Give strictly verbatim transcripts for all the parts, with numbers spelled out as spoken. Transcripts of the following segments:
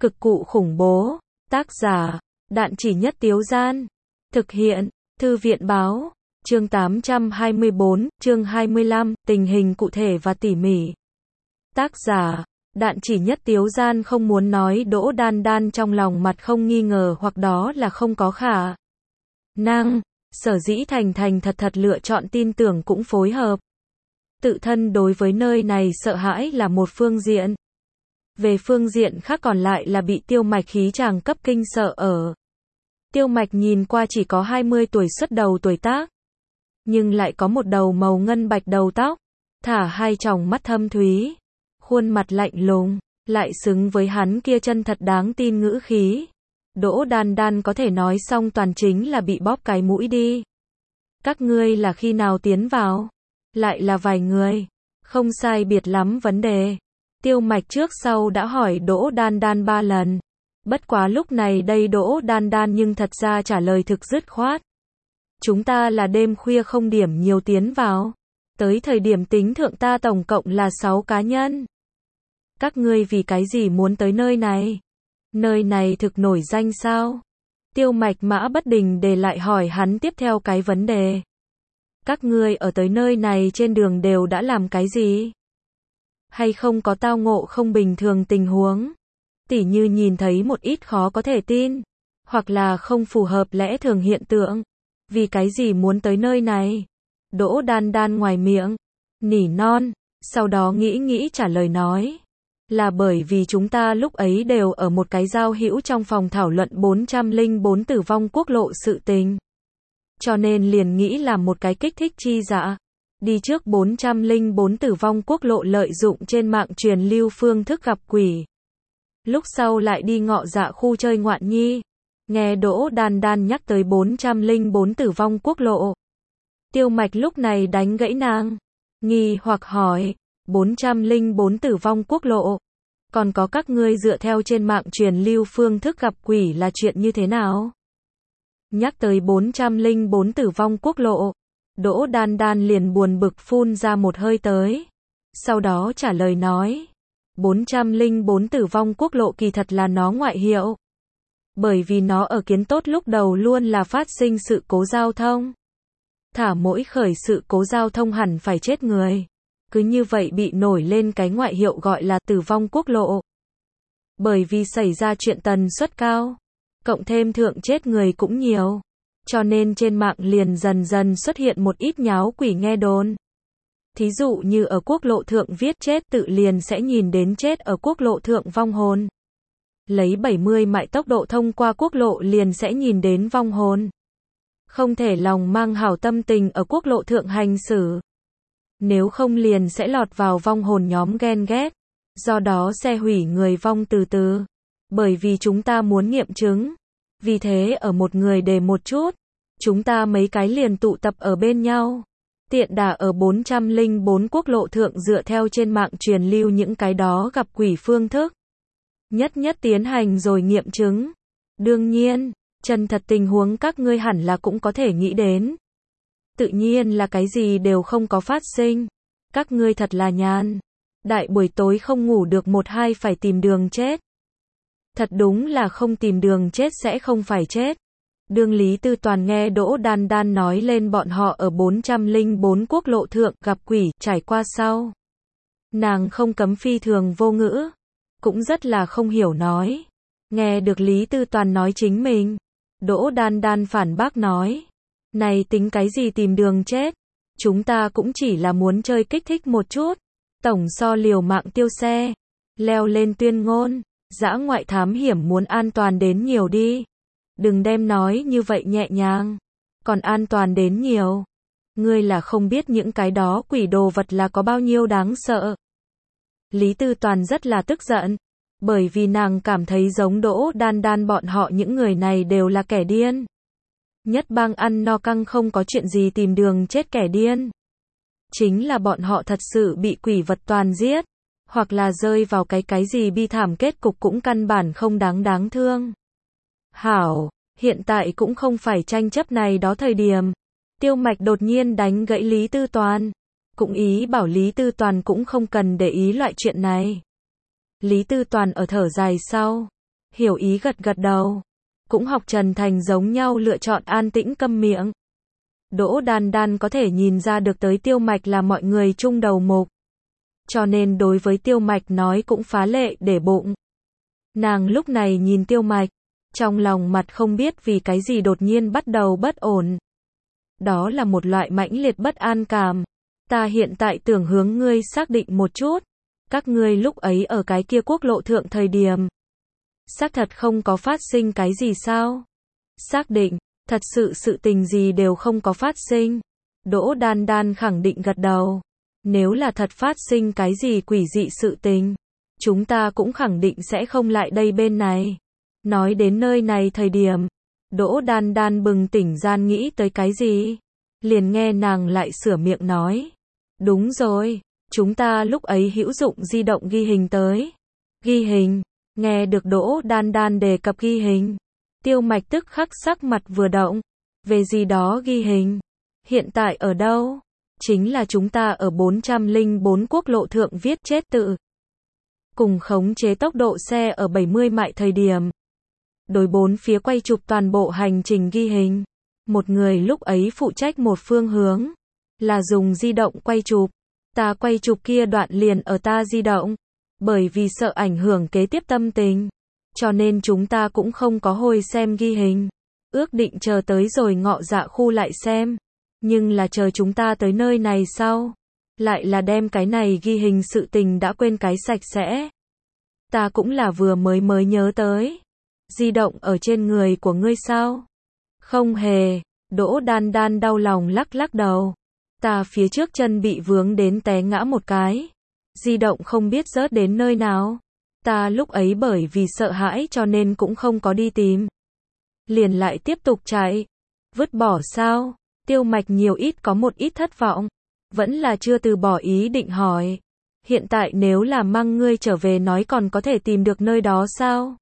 Cực cụ khủng bố. Tác giả, Đạn Chỉ Nhất Tiếu Gian. Thực hiện, Thư viện Báo. Chương tám trăm hai mươi bốn, chương hai mươi lăm, tình hình cụ thể và tỉ mỉ. Tác giả, Đạn Chỉ Nhất Tiếu Gian không muốn nói Đỗ Đan Đan trong lòng mặt không nghi ngờ hoặc đó là không có khả năng, sở dĩ thành thành thật thật lựa chọn tin tưởng cũng phối hợp. Tự thân đối với nơi này sợ hãi là một phương diện. Về phương diện khác còn lại là bị Tiêu Mạch khí chàng cấp kinh sợ ở. Tiêu Mạch nhìn qua chỉ có hai mươi tuổi xuất đầu tuổi tác, nhưng lại có một đầu màu ngân bạch đầu tóc, thả hai tròng mắt thâm thúy, khuôn mặt lạnh lùng, lại xứng với hắn kia chân thật đáng tin ngữ khí. Đỗ Đan Đan có thể nói xong toàn chính là bị bóp cái mũi đi. Các ngươi là khi nào tiến vào? Lại là vài người. Không sai biệt lắm vấn đề. Tiêu Mạch trước sau đã hỏi Đỗ Đan Đan ba lần. Bất quá lúc này đây Đỗ Đan Đan nhưng thật ra trả lời thực dứt khoát. Chúng ta là đêm khuya không điểm nhiều tiến vào. Tới thời điểm tính thượng ta tổng cộng là sáu cá nhân. Các ngươi vì cái gì muốn tới nơi này? Nơi này thực nổi danh sao? Tiêu Mạch mã bất đình để lại hỏi hắn tiếp theo cái vấn đề. Các ngươi ở tới nơi này trên đường đều đã làm cái gì? Hay không có tao ngộ không bình thường tình huống? Tỉ như nhìn thấy một ít khó có thể tin, hoặc là không phù hợp lẽ thường hiện tượng. Vì cái gì muốn tới nơi này? Đỗ Đan Đan ngoài miệng nỉ non, sau đó nghĩ nghĩ trả lời nói. Là bởi vì chúng ta lúc ấy đều ở một cái giao hữu trong phòng thảo luận bốn trăm lẻ bốn tử vong quốc lộ sự tình. Cho nên liền nghĩ làm một cái kích thích chi dạ. Đi trước bốn trăm lẻ bốn tử vong quốc lộ lợi dụng trên mạng truyền lưu phương thức gặp quỷ. Lúc sau lại đi ngọ dạ khu chơi ngoạn nhi. Nghe Đỗ Đan Đan nhắc tới bốn trăm lẻ bốn tử vong quốc lộ. Tiêu Mạch lúc này đánh gãy nàng. Nghi hoặc hỏi. bốn trăm lẻ bốn tử vong quốc lộ. Còn có các ngươi dựa theo trên mạng truyền lưu phương thức gặp quỷ là chuyện như thế nào? Nhắc tới bốn trăm lẻ bốn tử vong quốc lộ. Đỗ Đan Đan liền buồn bực phun ra một hơi tới. Sau đó trả lời nói. bốn trăm lẻ bốn tử vong quốc lộ kỳ thật là nó ngoại hiệu. Bởi vì nó ở kiến tốt lúc đầu luôn là phát sinh sự cố giao thông. Thả mỗi khởi sự cố giao thông hẳn phải chết người. Cứ như vậy bị nổi lên cái ngoại hiệu gọi là tử vong quốc lộ. Bởi vì xảy ra chuyện tần suất cao, cộng thêm thượng chết người cũng nhiều. Cho nên trên mạng liền dần dần xuất hiện một ít nháo quỷ nghe đồn. Thí dụ như ở quốc lộ thượng viết chết tự liền sẽ nhìn đến chết ở quốc lộ thượng vong hồn. Lấy bảy mươi mại tốc độ thông qua quốc lộ liền sẽ nhìn đến vong hồn. Không thể lòng mang hảo tâm tình ở quốc lộ thượng hành xử. Nếu không liền sẽ lọt vào vong hồn nhóm ghen ghét. Do đó xe hủy người vong từ từ. Bởi vì chúng ta muốn nghiệm chứng. Vì thế ở một người để một chút. Chúng ta mấy cái liền tụ tập ở bên nhau. Tiện đà ở bốn trăm lẻ bốn quốc lộ thượng dựa theo trên mạng truyền lưu những cái đó gặp quỷ phương thức. Nhất nhất tiến hành rồi nghiệm chứng. Đương nhiên, chân thật tình huống các ngươi hẳn là cũng có thể nghĩ đến. Tự nhiên là cái gì đều không có phát sinh. Các ngươi thật là nhàn. Đại buổi tối không ngủ được một hai phải tìm đường chết. Thật đúng là không tìm đường chết sẽ không phải chết. Đương Lý Tư Toàn nghe Đỗ Đan Đan nói lên bọn họ ở bốn trăm lẻ bốn quốc lộ thượng gặp quỷ trải qua sau. Nàng không cấm phi thường vô ngữ. Cũng rất là không hiểu nói. Nghe được Lý Tư Toàn nói chính mình. Đỗ Đan Đan phản bác nói. Này tính cái gì tìm đường chết. Chúng ta cũng chỉ là muốn chơi kích thích một chút. Tổng so liều mạng tiêu xe. Leo lên tuyên ngôn. Dã ngoại thám hiểm muốn an toàn đến nhiều đi. Đừng đem nói như vậy nhẹ nhàng. Còn an toàn đến nhiều. Ngươi là không biết những cái đó quỷ đồ vật là có bao nhiêu đáng sợ. Lý Tư Toàn rất là tức giận. Bởi vì nàng cảm thấy giống Đỗ Đan Đan bọn họ những người này đều là kẻ điên. Nhất bang ăn no căng không có chuyện gì tìm đường chết kẻ điên. Chính là bọn họ thật sự bị quỷ vật toàn giết. Hoặc là rơi vào cái cái gì bi thảm kết cục cũng căn bản không đáng đáng thương. Hảo, hiện tại cũng không phải tranh chấp này đó thời điểm. Tiêu Mạch đột nhiên đánh gãy Lý Tư Toàn. Cũng ý bảo Lý Tư Toàn cũng không cần để ý loại chuyện này. Lý Tư Toàn ở thở dài sau. hiểu ý gật gật đầu. Cũng học Trần Thành giống nhau lựa chọn an tĩnh câm miệng. Đỗ Đan Đan có thể nhìn ra được tới Tiêu Mạch là mọi người chung đầu mục. Cho nên đối với Tiêu Mạch nói cũng phá lệ để bụng. Nàng lúc này nhìn Tiêu Mạch, trong lòng mặt không biết vì cái gì đột nhiên bắt đầu bất ổn. Đó là một loại mãnh liệt bất an cảm. Ta hiện tại tưởng hướng ngươi xác định một chút. Các ngươi lúc ấy ở cái kia quốc lộ thượng thời điểm. Xác thật không có phát sinh cái gì sao? Xác định, thật sự sự tình gì đều không có phát sinh. Đỗ Đan Đan khẳng định gật đầu. Nếu là thật phát sinh cái gì quỷ dị sự tình, chúng ta cũng khẳng định sẽ không lại đây bên này. Nói đến nơi này thời điểm, Đỗ Đan Đan bừng tỉnh gian nghĩ tới cái gì? Liền nghe nàng lại sửa miệng nói. Đúng rồi, chúng ta lúc ấy hữu dụng di động ghi hình tới. Ghi hình, nghe được Đỗ Đan Đan đề cập ghi hình. Tiêu Mạch tức khắc sắc mặt vừa động. Về gì đó ghi hình? Hiện tại ở đâu? Chính là chúng ta ở bốn trăm lẻ bốn quốc lộ thượng viết chết tự. Cùng khống chế tốc độ xe ở bảy mươi mại thời điểm. Đối bốn phía quay chụp toàn bộ hành trình ghi hình. Một người lúc ấy phụ trách một phương hướng. Là dùng di động quay chụp. Ta quay chụp kia đoạn liền ở ta di động. Bởi vì sợ ảnh hưởng kế tiếp tâm tình. Cho nên chúng ta cũng không có hồi xem ghi hình. Ước định chờ tới rồi ngọ dạ khu lại xem. Nhưng là chờ chúng ta tới nơi này sau. Lại là đem cái này ghi hình sự tình đã quên cái sạch sẽ. Ta cũng là vừa mới mới nhớ tới. Di động ở trên người của ngươi sao? Không hề. Đỗ Đan Đan đau lòng lắc lắc đầu. Ta phía trước chân bị vướng đến té ngã một cái. Di động không biết rớt đến nơi nào. Ta lúc ấy bởi vì sợ hãi cho nên cũng không có đi tìm. Liền lại tiếp tục chạy. Vứt bỏ sao? Tiêu Mạch nhiều ít có một ít thất vọng. Vẫn là chưa từ bỏ ý định hỏi. Hiện tại nếu là mang ngươi trở về nói còn có thể tìm được nơi đó sao?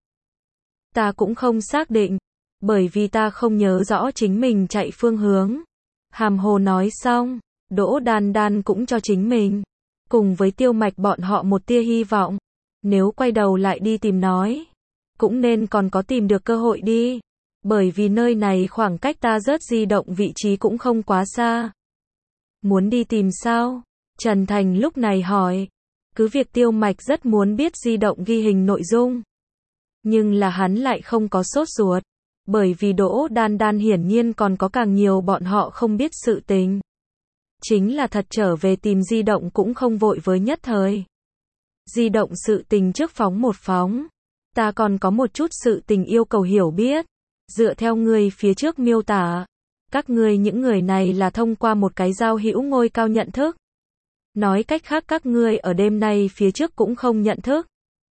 Ta cũng không xác định. Bởi vì ta không nhớ rõ chính mình chạy phương hướng. Hàm hồ nói xong. Đỗ Đan Đan cũng cho chính mình. Cùng với Tiêu Mạch bọn họ một tia hy vọng. Nếu quay đầu lại đi tìm nói. Cũng nên còn có tìm được cơ hội đi. Bởi vì nơi này khoảng cách ta rớt di động vị trí cũng không quá xa. Muốn đi tìm sao? Trần Thành lúc này hỏi. Cứ việc Tiêu Mạch rất muốn biết di động ghi hình nội dung. Nhưng là hắn lại không có sốt ruột. Bởi vì Đỗ Đan Đan hiển nhiên còn có càng nhiều bọn họ không biết sự tình. Chính là thật trở về tìm di động cũng không vội với nhất thời. Di động sự tình trước phóng một phóng. Ta còn có một chút sự tình yêu cầu hiểu biết. Dựa theo ngươi phía trước miêu tả. Các ngươi những người này là thông qua một cái giao hữu ngôi cao nhận thức. Nói cách khác các ngươi ở đêm nay phía trước cũng không nhận thức.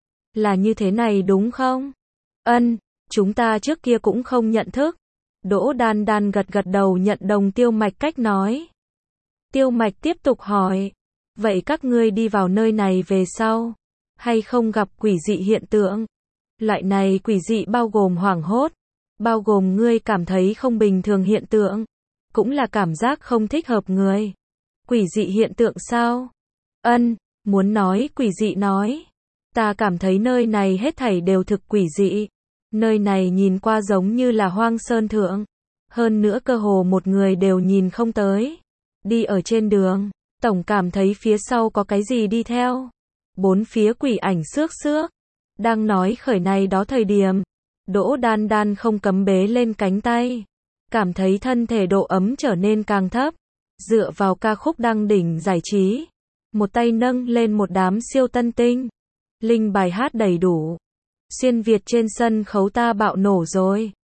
Là như thế này đúng không? Ân, chúng ta trước kia cũng không nhận thức. Đỗ Đan Đan gật gật đầu nhận đồng Tiêu Mạch cách nói. Tiêu Mạch tiếp tục hỏi. Vậy các ngươi đi vào nơi này về sau. Hay không gặp quỷ dị hiện tượng? Loại này quỷ dị bao gồm hoảng hốt. Bao gồm ngươi cảm thấy không bình thường hiện tượng. Cũng là cảm giác không thích hợp người. Quỷ dị hiện tượng sao? Ân, muốn nói quỷ dị nói. Ta cảm thấy nơi này hết thảy đều thực quỷ dị. Nơi này nhìn qua giống như là hoang sơn thượng. Hơn nữa cơ hồ một người đều nhìn không tới. Đi ở trên đường, tổng cảm thấy phía sau có cái gì đi theo. Bốn phía quỷ ảnh xước xước. Đang nói khởi này đó thời điểm. Đỗ Đan Đan không cấm bế lên cánh tay. Cảm thấy thân thể độ ấm trở nên càng thấp. Dựa vào ca khúc đăng đỉnh giải trí. Một tay nâng lên một đám siêu tân tinh. Linh bài hát đầy đủ. Xuyên Việt trên sân khấu ta bạo nổ rồi.